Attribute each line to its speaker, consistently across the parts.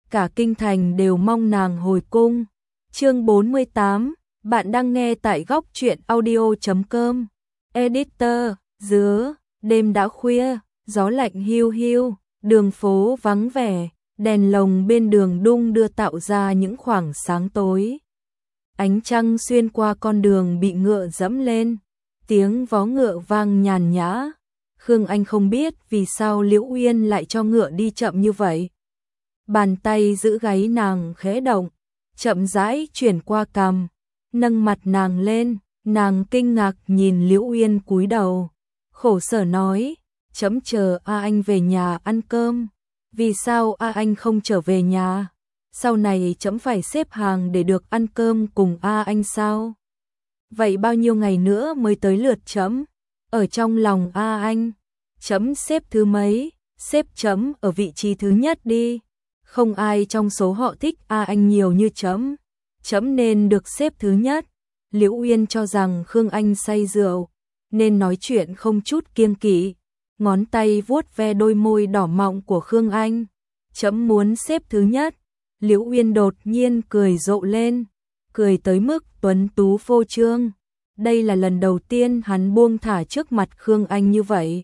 Speaker 1: cả kinh thành đều mong nàng hồi cung. Chương 48, bạn đang nghe tại góc truyện audio.com. Editor, dứa, đêm đã khuya, gió lạnh hiu hiu, đường phố vắng vẻ, đèn lồng bên đường đung đưa tạo ra những khoảng sáng tối. Ánh trăng xuyên qua con đường bị ngựa dẫm lên, tiếng vó ngựa vang nhàn nhã. Khương Anh không biết vì sao Liễu Uyên lại cho ngựa đi chậm như vậy. Bàn tay giữ gáy nàng khẽ động, chậm rãi chuyển qua cằm, nâng mặt nàng lên, nàng kinh ngạc nhìn Liễu Uyên cúi đầu, khổ sở nói, chấm chờ A Anh về nhà ăn cơm, vì sao A Anh không trở về nhà? Sau này chấm phải xếp hàng để được ăn cơm cùng A Anh sao? Vậy bao nhiêu ngày nữa mới tới lượt chấm? Ở trong lòng A Anh, chấm xếp thứ mấy? Xếp chấm ở vị trí thứ nhất đi. Không ai trong số họ thích A Anh nhiều như chấm. Chấm nên được xếp thứ nhất. Liễu Uyên cho rằng Khương Anh say rượu, nên nói chuyện không chút kiêng kỵ. Ngón tay vuốt ve đôi môi đỏ mọng của Khương Anh. Chấm muốn xếp thứ nhất. Liễu Uyên đột nhiên cười rộ lên, cười tới mức tuấn tú phô trương. Đây là lần đầu tiên hắn buông thả trước mặt Khương Anh như vậy.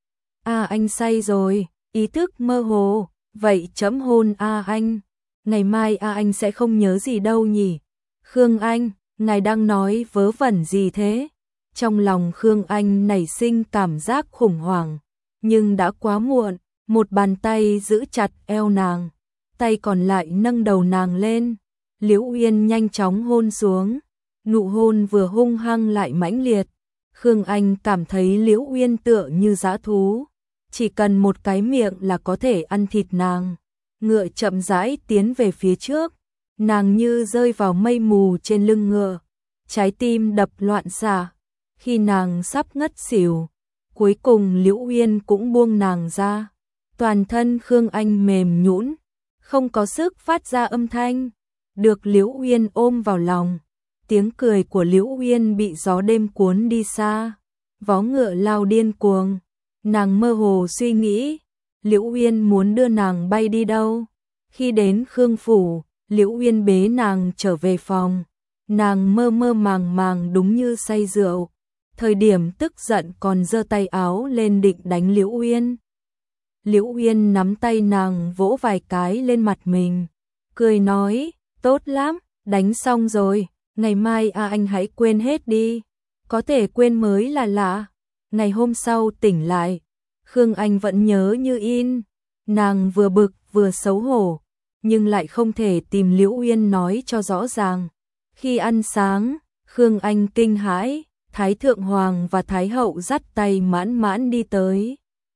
Speaker 1: A Anh say rồi, ý thức mơ hồ, vậy chấm hôn A Anh. Ngày mai A Anh sẽ không nhớ gì đâu nhỉ? Khương Anh, ngài đang nói vớ vẩn gì thế? Trong lòng Khương Anh nảy sinh cảm giác khủng hoảng, nhưng đã quá muộn, một bàn tay giữ chặt eo nàng, tay còn lại nâng đầu nàng lên. Liễu Uyên nhanh chóng hôn xuống, nụ hôn vừa hung hăng lại mãnh liệt. Khương Anh cảm thấy Liễu Uyên tựa như dã thú, chỉ cần một cái miệng là có thể ăn thịt nàng. Ngựa chậm rãi tiến về phía trước, nàng như rơi vào mây mù trên lưng ngựa, trái tim đập loạn xạ. Khi nàng sắp ngất xỉu, cuối cùng Liễu Uyên cũng buông nàng ra. Toàn thân Khương Anh mềm nhũn, không có sức phát ra âm thanh, được Liễu Uyên ôm vào lòng. Tiếng cười của Liễu Uyên bị gió đêm cuốn đi xa, vó ngựa lao điên cuồng. Nàng mơ hồ suy nghĩ, Liễu Uyên muốn đưa nàng bay đi đâu? Khi đến Khương phủ, Liễu Uyên bế nàng trở về phòng. Nàng mơ mơ màng màng đúng như say rượu. Thời điểm tức giận còn giơ tay áo lên định đánh Liễu Uyên. Liễu Uyên nắm tay nàng vỗ vài cái lên mặt mình, cười nói, tốt lắm, đánh xong rồi, ngày mai A Anh hãy quên hết đi. Có thể quên mới là lạ. Ngày hôm sau tỉnh lại, Khương Anh vẫn nhớ như in. Nàng vừa bực vừa xấu hổ, nhưng lại không thể tìm Liễu Uyên nói cho rõ ràng. Khi ăn sáng, Khương Anh kinh hãi, Thái Thượng Hoàng và Thái Hậu dắt tay mãn mãn đi tới.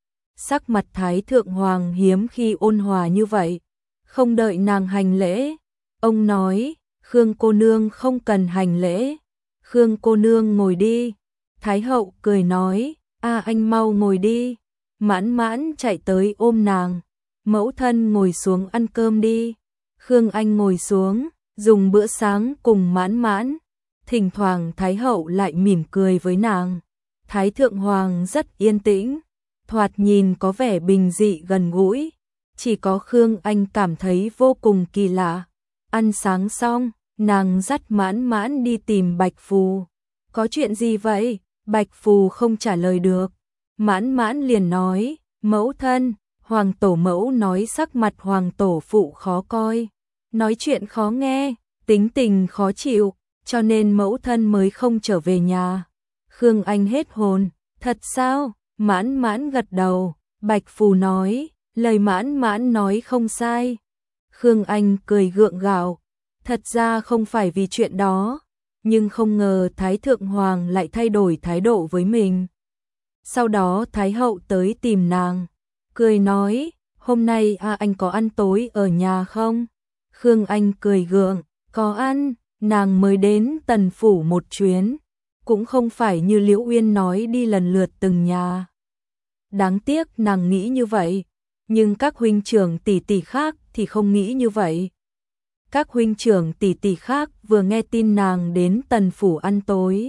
Speaker 1: Sắc mặt Thái Thượng Hoàng hiếm khi ôn hòa như vậy, không đợi nàng hành lễ. Ông nói, Khương cô nương không cần hành lễ, Khương cô nương ngồi đi. Thái Hậu cười nói, A Anh mau ngồi đi. Mãn mãn chạy tới ôm nàng, mẫu thân ngồi xuống ăn cơm đi. Khương Anh ngồi xuống, dùng bữa sáng cùng mãn mãn. Thỉnh thoảng Thái Hậu lại mỉm cười với nàng. Thái Thượng Hoàng rất yên tĩnh, thoạt nhìn có vẻ bình dị gần gũi. Chỉ có Khương Anh cảm thấy vô cùng kỳ lạ. Ăn sáng xong, nàng dắt mãn mãn đi tìm Bạch Phù. Có chuyện gì vậy? Bạch Phù không trả lời được. Mãn mãn liền nói, mẫu thân, Hoàng tổ mẫu nói sắc mặt Hoàng tổ phụ khó coi, nói chuyện khó nghe, tính tình khó chịu, cho nên mẫu thân mới không trở về nhà. Khương Anh hết hồn, thật sao? Mãn mãn gật đầu. Bạch Phù nói, lời mãn mãn nói không sai. Khương Anh cười gượng gạo, thật ra không phải vì chuyện đó, nhưng không ngờ Thái Thượng Hoàng lại thay đổi thái độ với mình. Sau đó Thái Hậu tới tìm nàng, cười nói, hôm nay A Anh có ăn tối ở nhà không? Khương Anh cười gượng, có ăn, nàng mới đến Tần phủ một chuyến, cũng không phải như Liễu Uyên nói đi lần lượt từng nhà. Đáng tiếc nàng nghĩ như vậy, nhưng các huynh trưởng tỷ tỷ khác thì không nghĩ như vậy. Các huynh trưởng tỷ tỷ khác vừa nghe tin nàng đến Tần phủ ăn tối,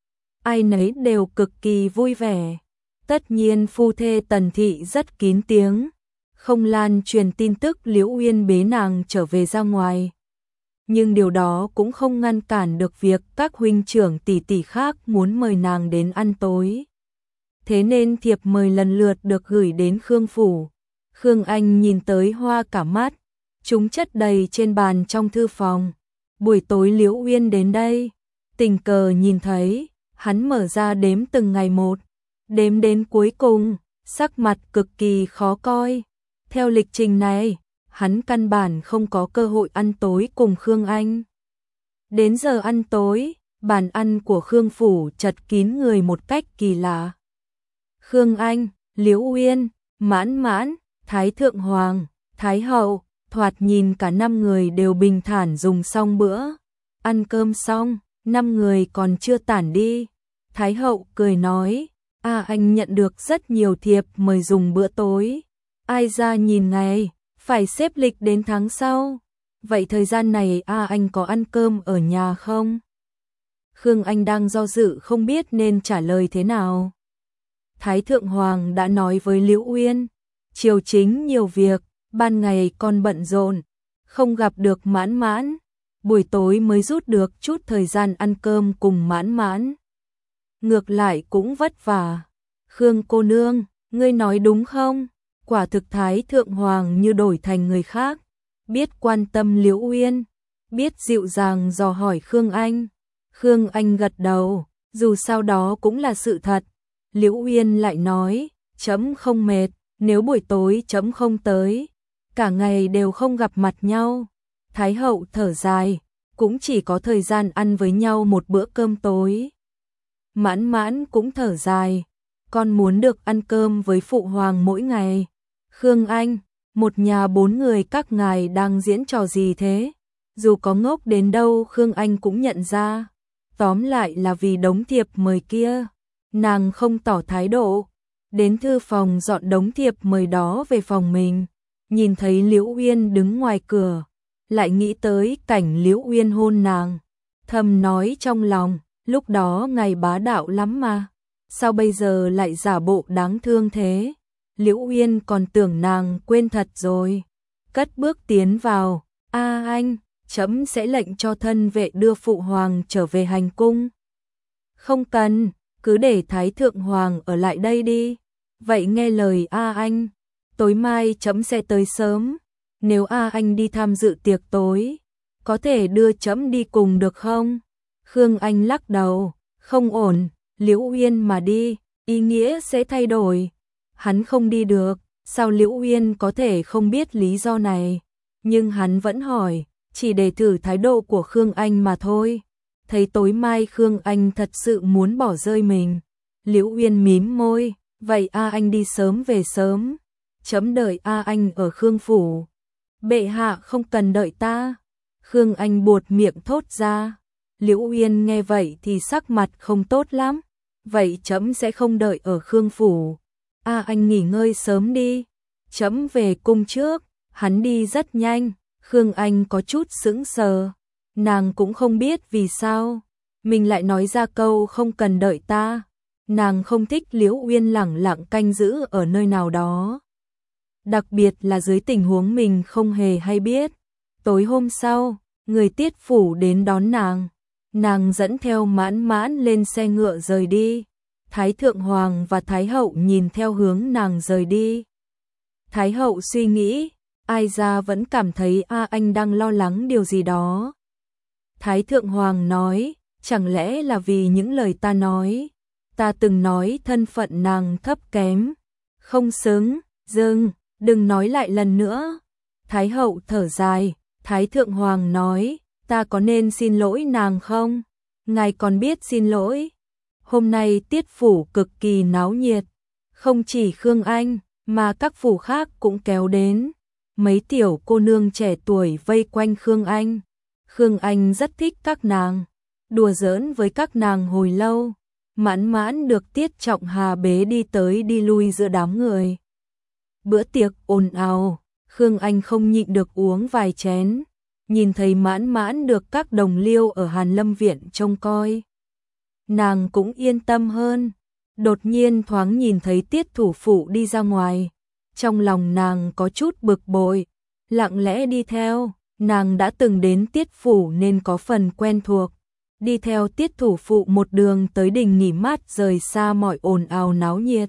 Speaker 1: ai nấy đều cực kỳ vui vẻ. Tất nhiên phu thê Tần thị rất kín tiếng, không lan truyền tin tức Liễu Uyên bế nàng trở về ra ngoài. Nhưng điều đó cũng không ngăn cản được việc các huynh trưởng tỷ tỷ khác muốn mời nàng đến ăn tối. Thế nên thiệp mời lần lượt được gửi đến Khương phủ. Khương Anh nhìn tới hoa cả mắt, chúng chất đầy trên bàn trong thư phòng. Buổi tối Liễu Uyên đến đây, tình cờ nhìn thấy, hắn mở ra đếm từng ngày một, đếm đến cuối cùng, sắc mặt cực kỳ khó coi. Theo lịch trình này, hắn căn bản không có cơ hội ăn tối cùng Khương Anh. Đến giờ ăn tối, bàn ăn của Khương phủ chật kín người một cách kỳ lạ. Khương Anh, Liễu Uyên, Mãn Mãn, Thái Thượng Hoàng, Thái Hậu, thoạt nhìn cả 5 người đều bình thản dùng xong bữa. Ăn cơm xong, 5 người còn chưa tản đi. Thái Hậu cười nói, anh nhận được rất nhiều thiệp mời dùng bữa tối. Ai ra nhìn ngày, phải xếp lịch đến tháng sau. Vậy thời gian này anh có ăn cơm ở nhà không? Khương Anh đang do dự không biết nên trả lời thế nào. Thái Thượng Hoàng đã nói với Liễu Uyên, triều chính nhiều việc, ban ngày con bận rộn, không gặp được Mãn Mãn, buổi tối mới rút được chút thời gian ăn cơm cùng Mãn Mãn. Ngược lại cũng vất vả. Khương cô nương, ngươi nói đúng không? Quả thực Thái Thượng Hoàng như đổi thành người khác, biết quan tâm Liễu Uyên, biết dịu dàng dò hỏi Khương Anh. Khương Anh gật đầu, dù sao đó cũng là sự thật. Liễu Uyên lại nói, chấm không mệt, nếu buổi tối chấm không tới, cả ngày đều không gặp mặt nhau. Thái Hậu thở dài, cũng chỉ có thời gian ăn với nhau một bữa cơm tối. Mãn Mãn cũng thở dài, con muốn được ăn cơm với Phụ Hoàng mỗi ngày. Khương Anh, một nhà 4 người các ngài đang diễn trò gì thế? Dù có ngốc đến đâu Khương Anh cũng nhận ra. Tóm lại là vì đống thiệp mời kia. Nàng không tỏ thái độ. Đến thư phòng dọn đống thiệp mời đó về phòng mình. Nhìn thấy Liễu Uyên đứng ngoài cửa. Lại nghĩ tới cảnh Liễu Uyên hôn nàng. Thầm nói trong lòng, lúc đó ngài bá đạo lắm mà. Sao bây giờ lại giả bộ đáng thương thế? Liễu Uyên còn tưởng nàng quên thật rồi. Cất bước tiến vào. Anh, chấm sẽ lệnh cho thân vệ đưa Phụ Hoàng trở về hành cung. Không cần, cứ để Thái Thượng Hoàng ở lại đây đi. Vậy nghe lời anh. Tối mai chấm sẽ tới sớm. Nếu anh đi tham dự tiệc tối, có thể đưa chấm đi cùng được không? Khương Anh lắc đầu. Không ổn, Liễu Uyên mà đi, ý nghĩa sẽ thay đổi. Hắn không đi được, sao Liễu Uyên có thể không biết lý do này? Nhưng hắn vẫn hỏi, chỉ để thử thái độ của Khương Anh mà thôi. Thấy tối mai Khương Anh thật sự muốn bỏ rơi mình. Liễu Uyên mím môi, vậy anh đi sớm về sớm. Chấm đợi anh ở Khương phủ. Bệ hạ không cần đợi ta. Khương Anh buột miệng thốt ra. Liễu Uyên nghe vậy thì sắc mặt không tốt lắm. Vậy chấm sẽ không đợi ở Khương phủ. Anh nghỉ ngơi sớm đi. Chấm về cung trước. Hắn đi rất nhanh. Khương Anh có chút sững sờ. Nàng cũng không biết vì sao mình lại nói ra câu không cần đợi ta. Nàng không thích Liễu Uyên lẳng lặng canh giữ ở nơi nào đó. Đặc biệt là dưới tình huống mình không hề hay biết. Tối hôm sau, người Tiết phủ đến đón nàng. Nàng dẫn theo Mãn Mãn lên xe ngựa rời đi. Thái Thượng Hoàng và Thái Hậu nhìn theo hướng nàng rời đi. Thái Hậu suy nghĩ, ai ra vẫn cảm thấy anh đang lo lắng điều gì đó. Thái Thượng Hoàng nói, chẳng lẽ là vì những lời ta nói. Ta từng nói thân phận nàng thấp kém, không xứng, đừng nói lại lần nữa. Thái Hậu thở dài, Thái Thượng Hoàng nói, ta có nên xin lỗi nàng không? Ngài còn biết xin lỗi. Hôm nay Tiết phủ cực kỳ náo nhiệt, không chỉ Khương Anh, mà các phủ khác cũng kéo đến. Mấy tiểu cô nương trẻ tuổi vây quanh Khương Anh. Khương Anh rất thích các nàng, đùa giỡn với các nàng hồi lâu. Mãn Mãn được Tiết Trọng Hà bế đi tới đi lui giữa đám người. Bữa tiệc ồn ào, Khương Anh không nhịn được uống vài chén. Nhìn thấy Mãn Mãn được các đồng liêu ở Hàn Lâm Viện trông coi, nàng cũng yên tâm hơn. Đột nhiên thoáng nhìn thấy Tiết thủ phụ đi ra ngoài, Trong lòng nàng có chút bực bội, lặng lẽ đi theo, nàng đã từng đến Tiết phủ nên có phần quen thuộc. Đi theo Tiết thủ phụ một đường tới đình nghỉ mát rời xa mọi ồn ào náo nhiệt.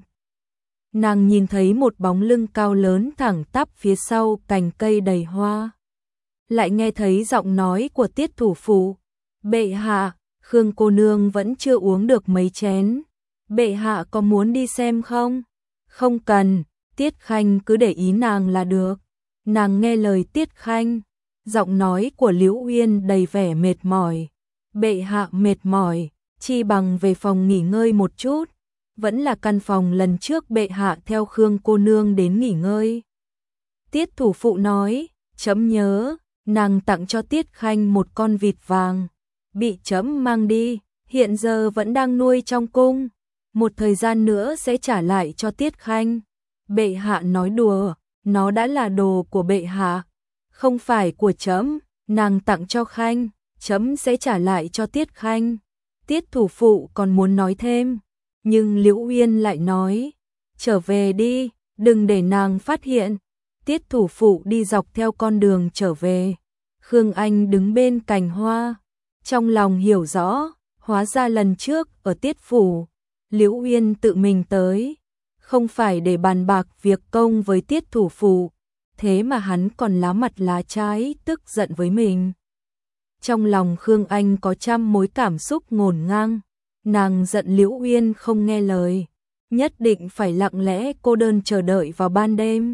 Speaker 1: Nàng nhìn thấy một bóng lưng cao lớn thẳng tắp phía sau cành cây đầy hoa. Lại nghe thấy giọng nói của Tiết thủ phụ. Bệ hạ, Khương cô nương vẫn chưa uống được mấy chén. Bệ hạ có muốn đi xem không? Không cần, Tiết Khanh cứ để ý nàng là được. Nàng nghe lời Tiết Khanh, giọng nói của Liễu Uyên đầy vẻ mệt mỏi. Bệ hạ mệt mỏi, chi bằng về phòng nghỉ ngơi một chút. Vẫn là căn phòng lần trước bệ hạ theo Khương cô nương đến nghỉ ngơi. Tiết thủ phụ nói, chấm nhớ, nàng tặng cho Tiết Khanh một con vịt vàng. Bị chấm mang đi, hiện giờ vẫn đang nuôi trong cung. Một thời gian nữa sẽ trả lại cho Tiết Khanh. Bệ hạ nói đùa, nó đã là đồ của bệ hạ. Không phải của chấm, nàng tặng cho Khanh, chấm sẽ trả lại cho Tiết Khanh. Tiết thủ phụ còn muốn nói thêm, nhưng Liễu Uyên lại nói, trở về đi, đừng để nàng phát hiện. Tiết thủ phụ đi dọc theo con đường trở về. Khương Anh đứng bên cành hoa, trong lòng hiểu rõ, hóa ra lần trước ở Tiết phủ, Liễu Uyên tự mình tới, không phải để bàn bạc việc công với Tiết thủ phụ, thế mà hắn còn lá mặt lá trái tức giận với mình. Trong lòng Khương Anh có trăm mối cảm xúc ngổn ngang, nàng giận Liễu Uyên không nghe lời, nhất định phải lặng lẽ cô đơn chờ đợi vào ban đêm.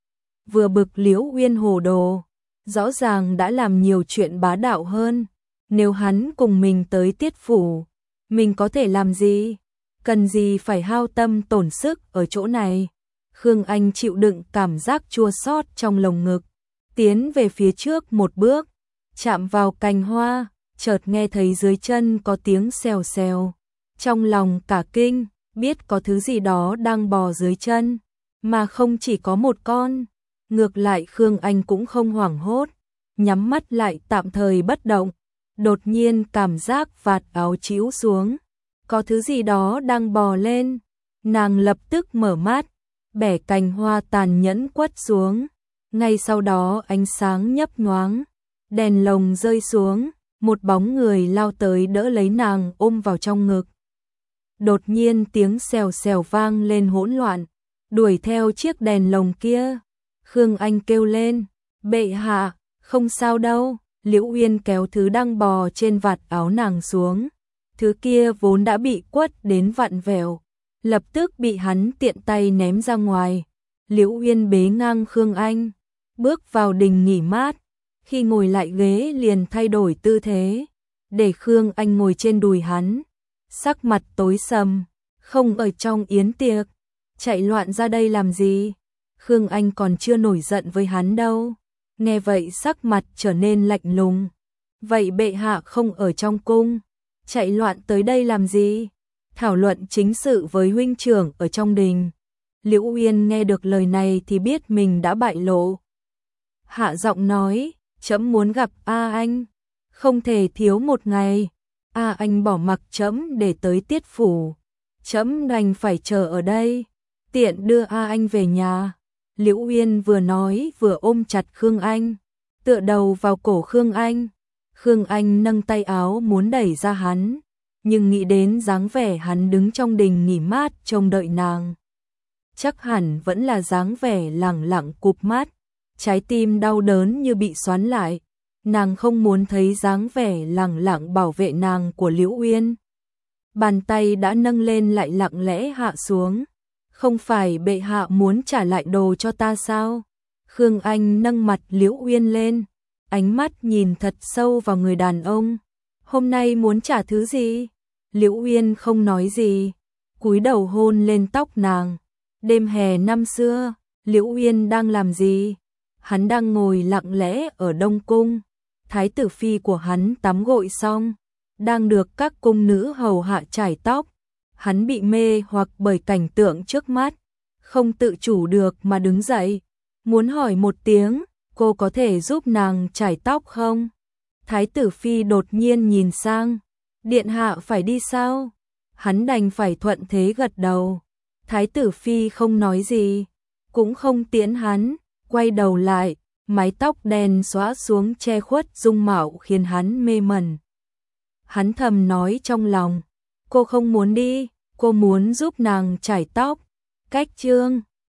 Speaker 1: Vừa bực Liễu Uyên hồ đồ, rõ ràng đã làm nhiều chuyện bá đạo hơn, nếu hắn cùng mình tới Tiết phủ, mình có thể làm gì? Cần gì phải hao tâm tổn sức ở chỗ này? Khương Anh chịu đựng cảm giác chua xót trong lồng ngực, tiến về phía trước một bước, chạm vào cành hoa, chợt nghe thấy dưới chân có tiếng xèo xèo. Trong lòng cả kinh, biết có thứ gì đó đang bò dưới chân, mà không chỉ có một con. Ngược lại Khương Anh cũng không hoảng hốt, nhắm mắt lại tạm thời bất động. Đột nhiên cảm giác vạt áo chĩu xuống, có thứ gì đó đang bò lên. Nàng lập tức mở mắt, bẻ cành hoa tàn nhẫn quất xuống. Ngay sau đó ánh sáng nhấp nhoáng, đèn lồng rơi xuống, một bóng người lao tới đỡ lấy nàng ôm vào trong ngực. Đột nhiên tiếng xèo xèo vang lên hỗn loạn, đuổi theo chiếc đèn lồng kia. Khương Anh kêu lên, bệ hạ, không sao đâu. Liễu Uyên kéo thứ đang bò trên vạt áo nàng xuống. Thứ kia vốn đã bị quất đến vặn vẹo, lập tức bị hắn tiện tay ném ra ngoài. Liễu Uyên bế ngang Khương Anh, bước vào đình nghỉ mát. Khi ngồi lại ghế liền thay đổi tư thế, để Khương Anh ngồi trên đùi hắn. Sắc mặt tối sầm, không ở trong yến tiệc, chạy loạn ra đây làm gì? Khương Anh còn chưa nổi giận với hắn đâu. Nghe vậy sắc mặt trở nên lạnh lùng. Vậy bệ hạ không ở trong cung, chạy loạn tới đây làm gì? Thảo luận chính sự với huynh trưởng ở trong đình. Liễu Uyên nghe được lời này thì biết mình đã bại lộ. Hạ giọng nói, chấm muốn gặp A Anh, không thể thiếu một ngày. A Anh bỏ mặc chấm để tới Tiết phủ, chấm đành phải chờ ở đây, tiện đưa A Anh về nhà. Liễu Uyên vừa nói vừa ôm chặt Khương Anh, tựa đầu vào cổ Khương Anh. Khương Anh nâng tay áo muốn đẩy ra hắn, nhưng nghĩ đến dáng vẻ hắn đứng trong đình nghỉ mát trông đợi nàng, chắc hẳn vẫn là dáng vẻ lẳng lặng cụp mắt, trái tim đau đớn như bị xoắn lại. Nàng không muốn thấy dáng vẻ lẳng lặng bảo vệ nàng của Liễu Uyên. Bàn tay đã nâng lên lại lặng lẽ hạ xuống. Không phải bệ hạ muốn trả lại đồ cho ta sao? Khương Anh nâng mặt Liễu Uyên lên, ánh mắt nhìn thật sâu vào người đàn ông. Hôm nay muốn trả thứ gì? Liễu Uyên không nói gì, cúi đầu hôn lên tóc nàng. Đêm hè năm xưa, Liễu Uyên đang làm gì? Hắn đang ngồi lặng lẽ ở Đông Cung. Thái tử phi của hắn tắm gội xong, đang được các cung nữ hầu hạ chải tóc. Hắn bị mê hoặc bởi cảnh tượng trước mắt, không tự chủ được mà đứng dậy, muốn hỏi một tiếng, cô có thể giúp nàng chải tóc không? Thái tử phi đột nhiên nhìn sang, điện hạ phải đi sao? Hắn đành phải thuận thế gật đầu. Thái tử phi không nói gì, cũng không tiễn hắn, quay đầu lại, mái tóc đen xõa xuống che khuất dung mạo khiến hắn mê mẩn. Hắn thầm nói trong lòng, cô không muốn đi, cô muốn giúp nàng chải tóc. Cách chương